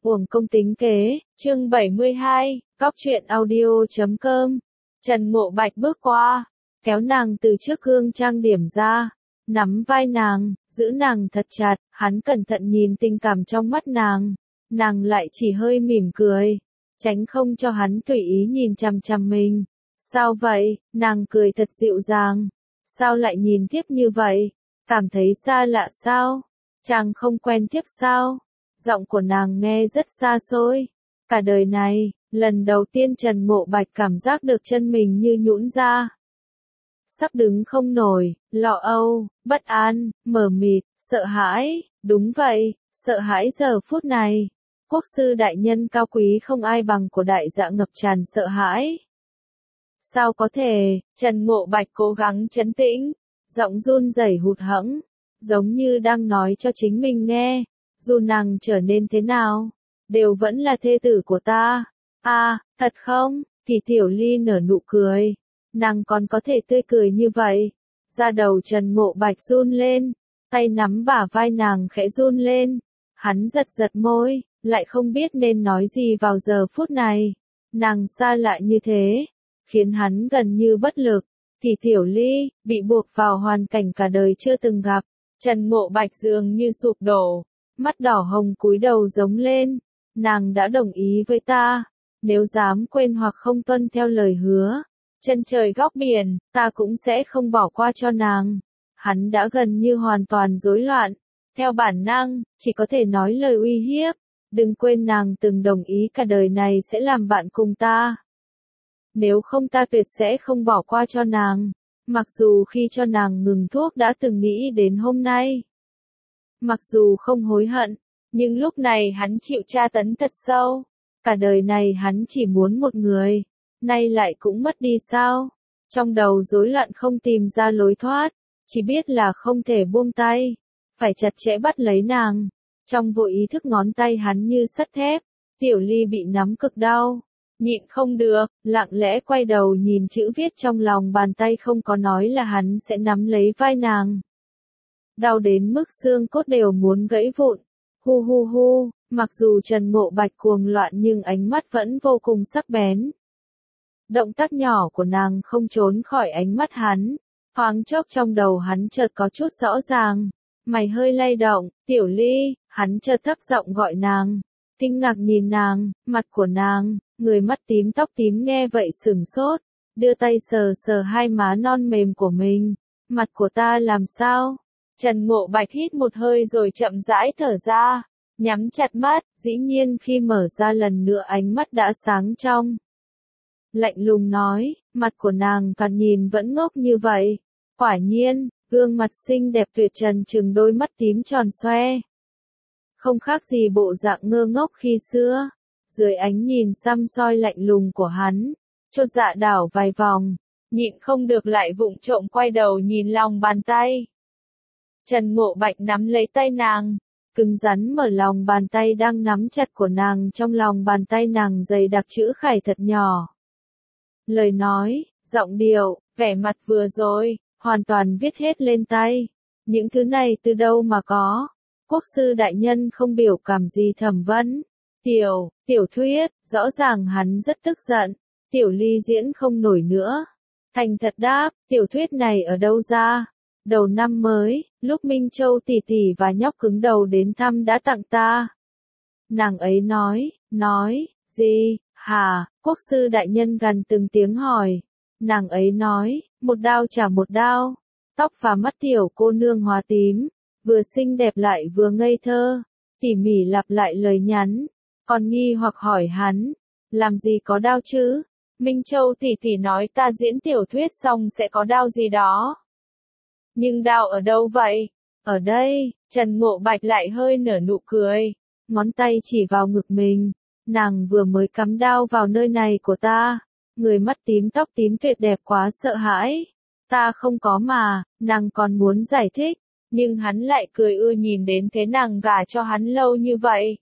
Uổng công tính kế, chương 72, Góc truyện audio.com. Trần Ngộ Bạch bước qua, kéo nàng từ trước gương trang điểm ra, nắm vai nàng, giữ nàng thật chặt, hắn cẩn thận nhìn tình cảm trong mắt nàng lại chỉ hơi mỉm cười, tránh không cho hắn tùy ý nhìn chằm chằm mình. Sao vậy, nàng cười thật dịu dàng, sao lại nhìn tiếp như vậy, cảm thấy xa lạ sao, chàng không quen tiếp sao? Giọng của nàng nghe rất xa xôi. Cả đời này, lần đầu tiên Trần Ngộ Bạch cảm giác được chân mình như nhũn ra. Sắp đứng không nổi, lo âu, bất an, mờ mịt, sợ hãi, đúng vậy, sợ hãi giờ phút này. Quốc sư đại nhân cao quý không ai bằng của đại dạ ngập tràn sợ hãi. Sao có thể, Trần Ngộ Bạch cố gắng trấn tĩnh, giọng run rẩy hụt hẫng, giống như đang nói cho chính mình nghe. Dù nàng trở nên thế nào, đều vẫn là thê tử của ta. À, thật không? Thì Tiểu Ly nở nụ cười. Nàng còn có thể tươi cười như vậy. Da đầu Trần Ngộ Bạch run lên, tay nắm bả vai nàng khẽ run lên. Hắn giật giật môi, lại không biết nên nói gì vào giờ phút này. Nàng xa lạ như thế, khiến hắn gần như bất lực. Thì Tiểu Ly, bị buộc vào hoàn cảnh cả đời chưa từng gặp. Trần Ngộ Bạch dường như sụp đổ. Mắt đỏ hồng cúi đầu giống lên, nàng đã đồng ý với ta, nếu dám quên hoặc không tuân theo lời hứa, chân trời góc biển, ta cũng sẽ không bỏ qua cho nàng. Hắn đã gần như hoàn toàn rối loạn, theo bản năng, chỉ có thể nói lời uy hiếp, đừng quên nàng từng đồng ý cả đời này sẽ làm bạn cùng ta. Nếu không ta tuyệt sẽ không bỏ qua cho nàng, mặc dù khi cho nàng ngừng thuốc đã từng nghĩ đến hôm nay. Mặc dù không hối hận, nhưng lúc này hắn chịu tra tấn thật sâu. Cả đời này hắn chỉ muốn một người, nay lại cũng mất đi sao? Trong đầu rối loạn không tìm ra lối thoát, chỉ biết là không thể buông tay, phải chặt chẽ bắt lấy nàng. Trong vô ý thức ngón tay hắn như sắt thép, Tiểu Ly bị nắm cực đau, nhịn không được, lặng lẽ quay đầu nhìn chữ viết trong lòng bàn tay không có nói là hắn sẽ nắm lấy vai nàng. Đau đến mức xương cốt đều muốn gãy vụn. Hu hu hu, mặc dù Trần Ngộ Bạch cuồng loạn nhưng ánh mắt vẫn vô cùng sắc bén. Động tác nhỏ của nàng không trốn khỏi ánh mắt hắn. Thoáng chốc trong đầu hắn chợt có chút rõ ràng. Mày hơi lay động, Tiểu Ly, hắn chợt thấp giọng gọi nàng. Kinh ngạc nhìn nàng, mặt của nàng, người mắt tím tóc tím nghe vậy sửng sốt. Đưa tay sờ sờ hai má non mềm của mình. Mặt của ta làm sao? Trần Ngộ Bạch hít một hơi rồi chậm rãi thở ra, nhắm chặt mắt, dĩ nhiên khi mở ra lần nữa ánh mắt đã sáng trong. Lạnh lùng nói, mặt của nàng càng nhìn vẫn ngốc như vậy. Quả nhiên, gương mặt xinh đẹp tuyệt trần trừng đôi mắt tím tròn xoe. Không khác gì bộ dạng ngơ ngốc khi xưa. Dưới ánh nhìn săm soi lạnh lùng của hắn, chột dạ đảo vài vòng, nhịn không được lại vụng trộm quay đầu nhìn lòng bàn tay. Trần Ngộ Bạch nắm lấy tay nàng, cứng rắn mở lòng bàn tay đang nắm chặt của nàng, trong lòng bàn tay nàng dày đặc chữ khải thật nhỏ. Lời nói, giọng điệu, vẻ mặt vừa rồi, hoàn toàn viết hết lên tay. Những thứ này từ đâu mà có? Quốc sư đại nhân không biểu cảm gì thẩm vấn. Tiểu thuyết, rõ ràng hắn rất tức giận. Tiểu Ly diễn không nổi nữa. Thành thật đáp, tiểu thuyết này ở đâu ra? Đầu năm mới, lúc Minh Châu tỷ tỷ và nhóc cứng đầu đến thăm đã tặng ta. Nàng ấy nói, gì, hả, quốc sư đại nhân gần từng tiếng hỏi. Nàng ấy nói, một đao trả một đao. Tóc và mắt tiểu cô nương hóa tím, vừa xinh đẹp lại vừa ngây thơ, tỉ mỉ lặp lại lời nhắn, còn nghi hoặc hỏi hắn, làm gì có đao chứ? Minh Châu tỷ tỷ nói ta diễn tiểu thuyết xong sẽ có đao gì đó. Nhưng đao ở đâu vậy? Ở đây, Trần Ngộ Bạch lại hơi nở nụ cười, ngón tay chỉ vào ngực mình. Nàng vừa mới cắm đao vào nơi này của ta. Người mắt tím tóc tím tuyệt đẹp quá sợ hãi. Ta không có mà, nàng còn muốn giải thích, nhưng hắn lại cười nhìn đến thế nàng gả cho hắn lâu như vậy.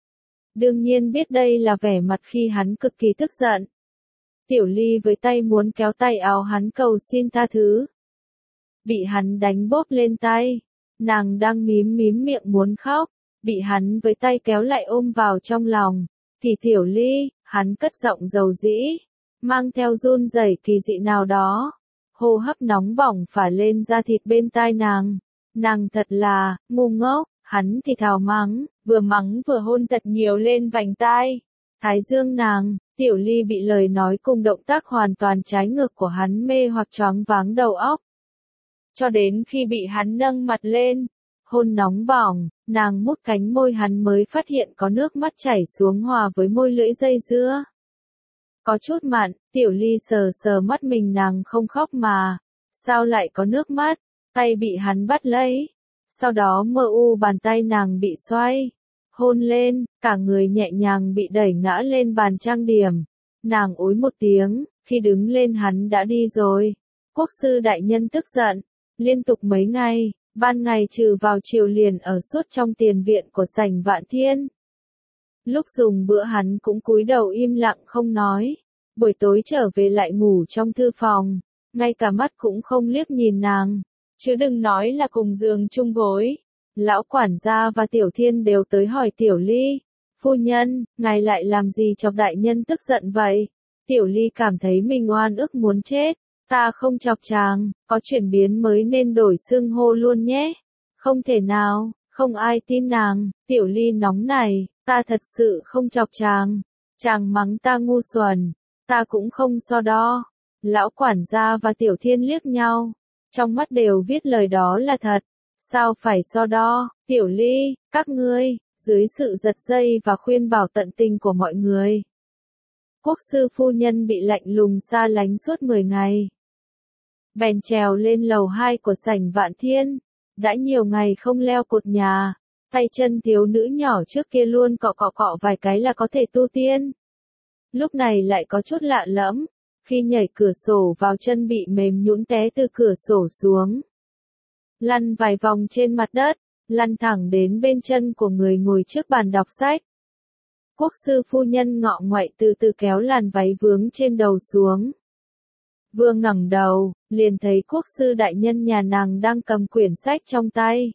Đương nhiên biết đây là vẻ mặt khi hắn cực kỳ tức giận. Tiểu Ly với tay muốn kéo tay áo hắn cầu xin tha thứ. Bị hắn đánh bóp lên tay, nàng đang mím miệng muốn khóc, bị hắn với tay kéo lại ôm vào trong lòng. Thì Tiểu Ly, hắn cất giọng dầu dĩ, mang theo run rẩy kỳ dị nào đó. Hô hấp nóng bỏng phả lên da thịt bên tai nàng. Nàng thật là, ngu ngốc, hắn thì thào mắng vừa hôn thật nhiều lên vành tai. Thái dương nàng, Tiểu Ly bị lời nói cùng động tác hoàn toàn trái ngược của hắn mê hoặc choáng váng đầu óc. Cho đến khi bị hắn nâng mặt lên, hôn nóng bỏng, nàng mút cánh môi hắn mới phát hiện có nước mắt chảy xuống hòa với môi lưỡi dây dưa. Có chút mặn, Tiểu Ly sờ sờ mắt mình, nàng không khóc mà, sao lại có nước mắt, tay bị hắn bắt lấy. Sau đó bàn tay nàng bị xoay, hôn lên, cả người nhẹ nhàng bị đẩy ngã lên bàn trang điểm. Nàng ối một tiếng, khi đứng lên hắn đã đi rồi. Quốc sư đại nhân tức giận, liên tục mấy ngày, ban ngày trừ vào chiều liền ở suốt trong tiền viện của sảnh Vạn Thiên. Lúc dùng bữa hắn cũng cúi đầu im lặng không nói, buổi tối trở về lại ngủ trong thư phòng, ngay cả mắt cũng không liếc nhìn nàng, chứ đừng nói là cùng giường chung gối. Lão quản gia và Tiểu Thiên đều tới hỏi Tiểu Ly, phu nhân, ngài lại làm gì chọc đại nhân tức giận vậy? Tiểu Ly cảm thấy mình oan ức muốn chết, ta không chọc chàng, có chuyển biến mới nên đổi xưng hô luôn nhé. Không thể nào, không ai tin nàng. Tiểu Ly nóng này, ta thật sự không chọc chàng, chàng mắng ta ngu xuẩn, ta cũng không so đo. Lão quản gia và Tiểu Thiên liếc nhau, trong mắt đều viết lời đó là thật. Sao phải so đo, Tiểu Ly, các ngươi, dưới sự giật dây và khuyên bảo tận tình của mọi người. Quốc sư phu nhân bị lạnh lùng xa lánh suốt 10 ngày. Bèn trèo lên lầu 2 của sảnh Vạn Thiên, đã nhiều ngày không leo cột nhà, tay chân thiếu nữ nhỏ trước kia luôn cọ vài cái là có thể tu tiên. Lúc này lại có chút lạ lẫm, khi nhảy cửa sổ vào chân bị mềm nhũn té từ cửa sổ xuống. Lăn vài vòng trên mặt đất, lăn thẳng đến bên chân của người ngồi trước bàn đọc sách. Quốc sư phu nhân ngọ ngoại từ từ kéo làn váy vướng trên đầu xuống. Vừa ngẩng đầu, liền thấy quốc sư đại nhân nhà nàng đang cầm quyển sách trong tay.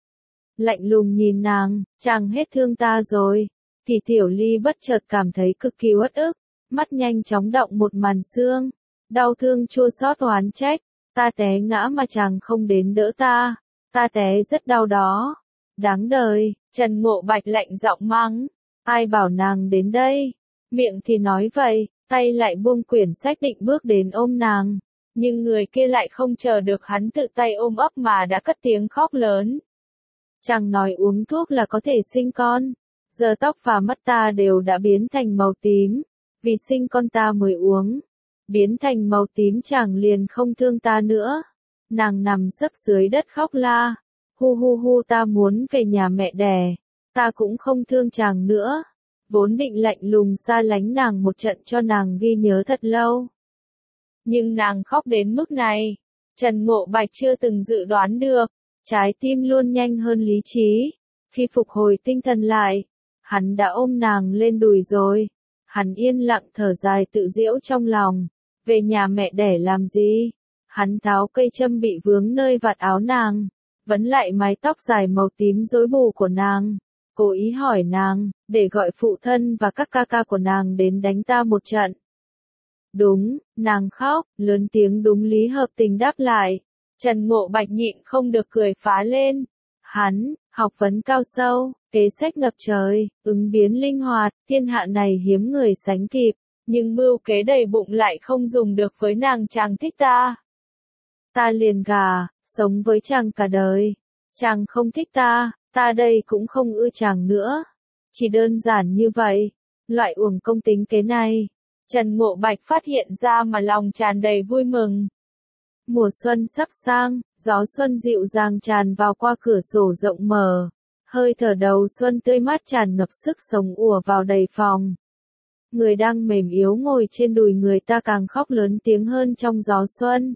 Lạnh lùng nhìn nàng, chàng hết thương ta rồi. Thì Tiểu Ly bất chợt cảm thấy cực kỳ uất ức, mắt nhanh chóng đọng một màn sương, đau thương chua xót oán trách. Ta té ngã mà chàng không đến đỡ ta, ta té rất đau đó. Đáng đời, Trần Ngộ Bạch lạnh giọng mắng, ai bảo nàng đến đây, miệng thì nói vậy, tay lại buông quyển sách định bước đến ôm nàng, nhưng người kia lại không chờ được hắn tự tay ôm ấp mà đã cất tiếng khóc lớn. Chàng nói uống thuốc là có thể sinh con, giờ tóc và mắt ta đều đã biến thành màu tím, vì sinh con ta mới uống. Biến thành màu tím chàng liền không thương ta nữa. Nàng nằm sấp dưới đất khóc la, hu ta muốn về nhà mẹ đẻ, ta cũng không thương chàng nữa. Vốn định lạnh lùng xa lánh nàng một trận cho nàng ghi nhớ thật lâu. Nhưng nàng khóc đến mức này, Trần Ngộ Bạch chưa từng dự đoán được, trái tim luôn nhanh hơn lý trí. Khi phục hồi tinh thần lại, hắn đã ôm nàng lên đùi rồi. Hắn yên lặng thở dài tự giễu trong lòng. Về nhà mẹ đẻ làm gì? Hắn tháo cây châm bị vướng nơi vạt áo nàng, vấn lại mái tóc dài màu tím rối bù của nàng, cố ý hỏi nàng, để gọi phụ thân và các ca ca của nàng đến đánh ta một trận. Đúng, nàng khóc, lớn tiếng đúng lý hợp tình đáp lại. Trần Ngộ Bạch nhịn không được cười phá lên. Hắn, học vấn cao sâu, kế sách ngập trời, ứng biến linh hoạt, thiên hạ này hiếm người sánh kịp. Nhưng mưu kế đầy bụng lại không dùng được với nàng. Chàng thích ta, ta liền gả, sống với chàng cả đời. Chàng không thích ta, ta đây cũng không ưa chàng nữa. Chỉ đơn giản như vậy. Loại uổng công tính kế này, Trần Ngộ Bạch phát hiện ra mà lòng tràn đầy vui mừng. Mùa xuân sắp sang, gió xuân dịu dàng tràn vào qua cửa sổ rộng mở. Hơi thở đầu xuân tươi mát tràn ngập sức sống ùa vào đầy phòng. Người đang mềm yếu ngồi trên đùi người ta càng khóc lớn tiếng hơn trong gió xuân.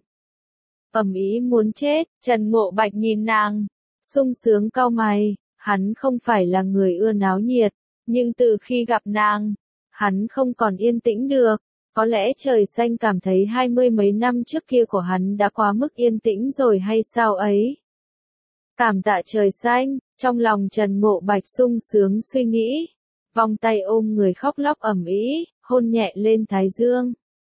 Ầm ĩ muốn chết, Trần Ngộ Bạch nhìn nàng, sung sướng cau mày, hắn không phải là người ưa náo nhiệt, nhưng từ khi gặp nàng, hắn không còn yên tĩnh được, có lẽ trời xanh cảm thấy 20 mấy năm trước kia của hắn đã quá mức yên tĩnh rồi hay sao ấy. Cảm tạ trời xanh, trong lòng Trần Ngộ Bạch sung sướng suy nghĩ. Vòng tay ôm người khóc lóc ầm ĩ, hôn nhẹ lên thái dương.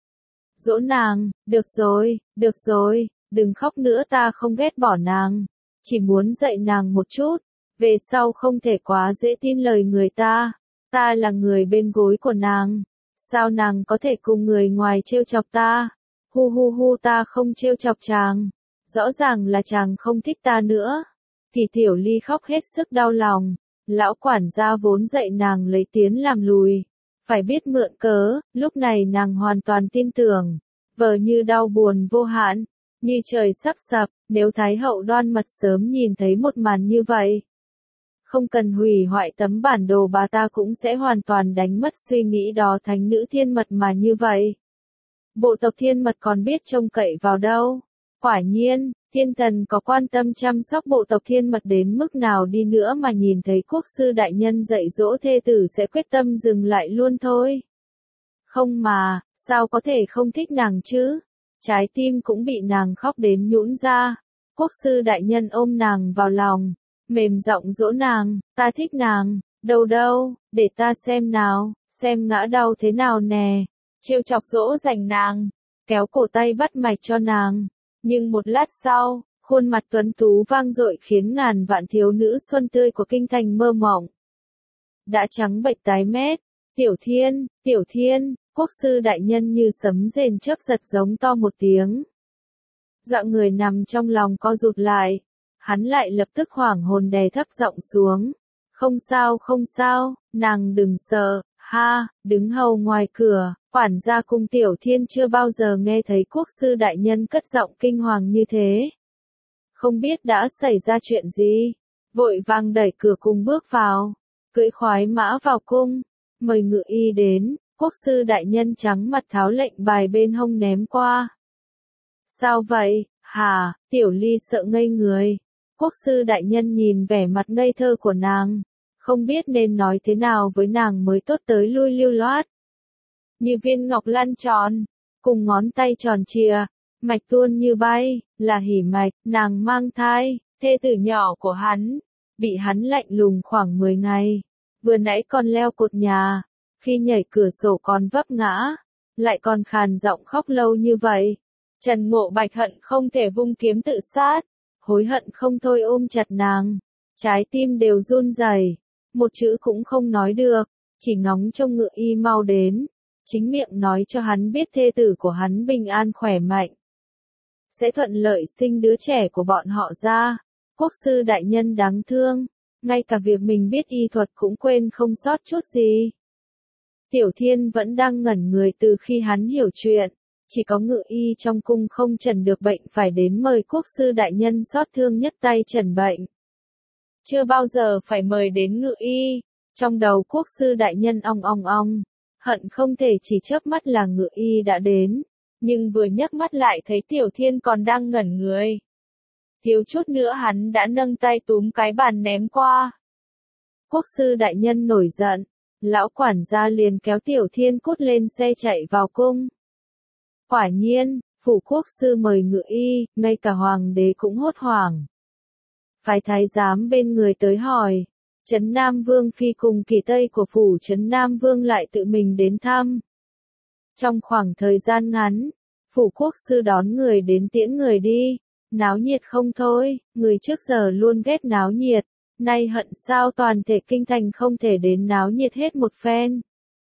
Dỗ nàng, được rồi, đừng khóc nữa, ta không ghét bỏ nàng. Chỉ muốn dạy nàng một chút, về sau không thể quá dễ tin lời người ta. Ta là người bên gối của nàng. Sao nàng có thể cùng người ngoài trêu chọc ta? Hu hu hu, ta không trêu chọc chàng. Rõ ràng là chàng không thích ta nữa. Thì Tiểu Ly khóc hết sức đau lòng. Lão quản gia vốn dạy nàng lấy tiến làm lùi. Phải biết mượn cớ, lúc này nàng hoàn toàn tin tưởng. Vờ như đau buồn vô hạn, như trời sắp sập, nếu Thái hậu Đoan Mật sớm nhìn thấy một màn như vậy. Không cần hủy hoại tấm bản đồ, bà ta cũng sẽ hoàn toàn đánh mất suy nghĩ đó thánh nữ thiên mật mà như vậy. Bộ tộc thiên mật còn biết trông cậy vào đâu. Quả nhiên, thiên thần có quan tâm chăm sóc bộ tộc thiên mật đến mức nào đi nữa mà nhìn thấy quốc sư đại nhân dạy dỗ thê tử sẽ quyết tâm dừng lại luôn thôi. Không mà, sao có thể không thích nàng chứ? Trái tim cũng bị nàng khóc đến nhũn ra. Quốc sư đại nhân ôm nàng vào lòng, mềm giọng dỗ nàng, ta thích nàng, đâu, để ta xem nào, xem ngã đau thế nào nè. Trêu chọc dỗ dành nàng, kéo cổ tay bắt mạch cho nàng. Nhưng một lát sau, khuôn mặt tuấn tú vang dội khiến ngàn vạn thiếu nữ xuân tươi của kinh thành mơ mộng. Đã trắng bệch tái mét, Tiểu Thiên, quốc sư đại nhân như sấm rền chớp giật giống to một tiếng. Dạo người nằm trong lòng co rụt lại, hắn lại lập tức hoảng hồn đè thấp giọng xuống. Không sao, nàng đừng sợ, ha, đứng hầu ngoài cửa, quản gia cung Tiểu Thiên chưa bao giờ nghe thấy quốc sư đại nhân cất giọng kinh hoàng như thế. Không biết đã xảy ra chuyện gì, vội vàng đẩy cửa cung bước vào, cưỡi khoái mã vào cung, mời ngự y đến, quốc sư đại nhân trắng mặt tháo lệnh bài bên hông ném qua. Sao vậy, hả, Tiểu Ly sợ ngây người, quốc sư đại nhân nhìn vẻ mặt ngây thơ của nàng, không biết nên nói thế nào với nàng mới tốt, tới lui lưu loát. Như viên ngọc lăn tròn, cùng ngón tay tròn trìa, mạch tuôn như bay, là hỉ mạch, nàng mang thai, thê tử nhỏ của hắn, bị hắn lạnh lùng khoảng 10 ngày, vừa nãy còn leo cột nhà, khi nhảy cửa sổ còn vấp ngã, lại còn khàn giọng khóc lâu như vậy. Trần Ngộ Bạch hận không thể vung kiếm tự sát, hối hận không thôi ôm chặt nàng, trái tim đều run rẩy, một chữ cũng không nói được, chỉ ngóng trông ngự y mau đến, chính miệng nói cho hắn biết thê tử của hắn bình an khỏe mạnh, sẽ thuận lợi sinh đứa trẻ của bọn họ ra. Quốc sư đại nhân đáng thương, ngay cả việc mình biết y thuật cũng quên không sót chút gì. Tiểu Thiên vẫn đang ngẩn người từ khi hắn hiểu chuyện, chỉ có ngự y trong cung không trần được bệnh phải đến mời quốc sư đại nhân xót thương nhất tay trần bệnh. Chưa bao giờ phải mời đến ngự y, trong đầu quốc sư đại nhân ong, hận không thể chỉ chớp mắt là ngự y đã đến, nhưng vừa nhấc mắt lại thấy Tiểu Thiên còn đang ngẩn người. Thiếu chút nữa hắn đã nâng tay túm cái bàn ném qua. Quốc sư đại nhân nổi giận, lão quản gia liền kéo Tiểu Thiên cút lên xe chạy vào cung. Quả nhiên, phủ quốc sư mời ngự y, ngay cả hoàng đế cũng hốt hoảng. Phái thái giám bên người tới hỏi, Trấn Nam Vương phi cùng kỳ tây của phủ Trấn Nam Vương lại tự mình đến thăm. Trong khoảng thời gian ngắn, phủ quốc sư đón người đến tiễn người đi, náo nhiệt không thôi, người trước giờ luôn ghét náo nhiệt, nay hận sao toàn thể kinh thành không thể đến náo nhiệt hết một phen.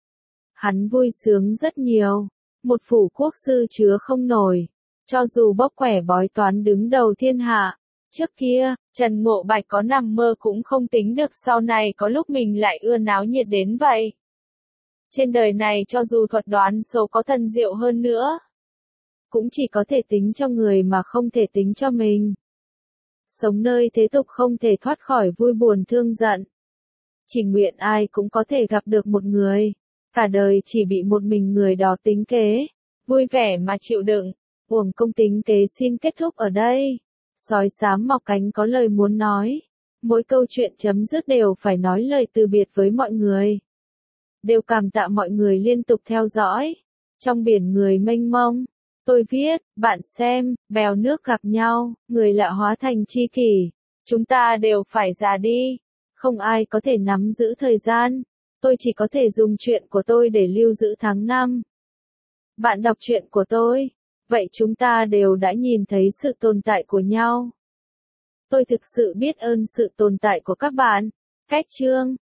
Hắn vui sướng rất nhiều, một phủ quốc sư chứa không nổi, cho dù bóc quẻ bói toán đứng đầu thiên hạ. Trước kia, Trần Ngộ Bạch có nằm mơ cũng không tính được sau này có lúc mình lại ưa náo nhiệt đến vậy. Trên đời này cho dù thuật đoán số có thần diệu hơn nữa, cũng chỉ có thể tính cho người mà không thể tính cho mình. Sống nơi thế tục không thể thoát khỏi vui buồn thương giận. Chỉ nguyện ai cũng có thể gặp được một người, cả đời chỉ bị một mình người đó tính kế, vui vẻ mà chịu đựng, uổng công tính kế xin kết thúc ở đây. Sói xám mọc cánh có lời muốn nói, mỗi câu chuyện chấm dứt đều phải nói lời từ biệt với mọi người. Đều cảm tạ mọi người liên tục theo dõi. Trong biển người mênh mông, tôi viết, bạn xem, bèo nước gặp nhau, người lạ hóa thành tri kỷ. Chúng ta đều phải già đi. Không ai có thể nắm giữ thời gian. Tôi chỉ có thể dùng chuyện của tôi để lưu giữ tháng năm. Bạn đọc truyện của tôi. Vậy chúng ta đều đã nhìn thấy sự tồn tại của nhau. Tôi thực sự biết ơn sự tồn tại của các bạn. Cách chương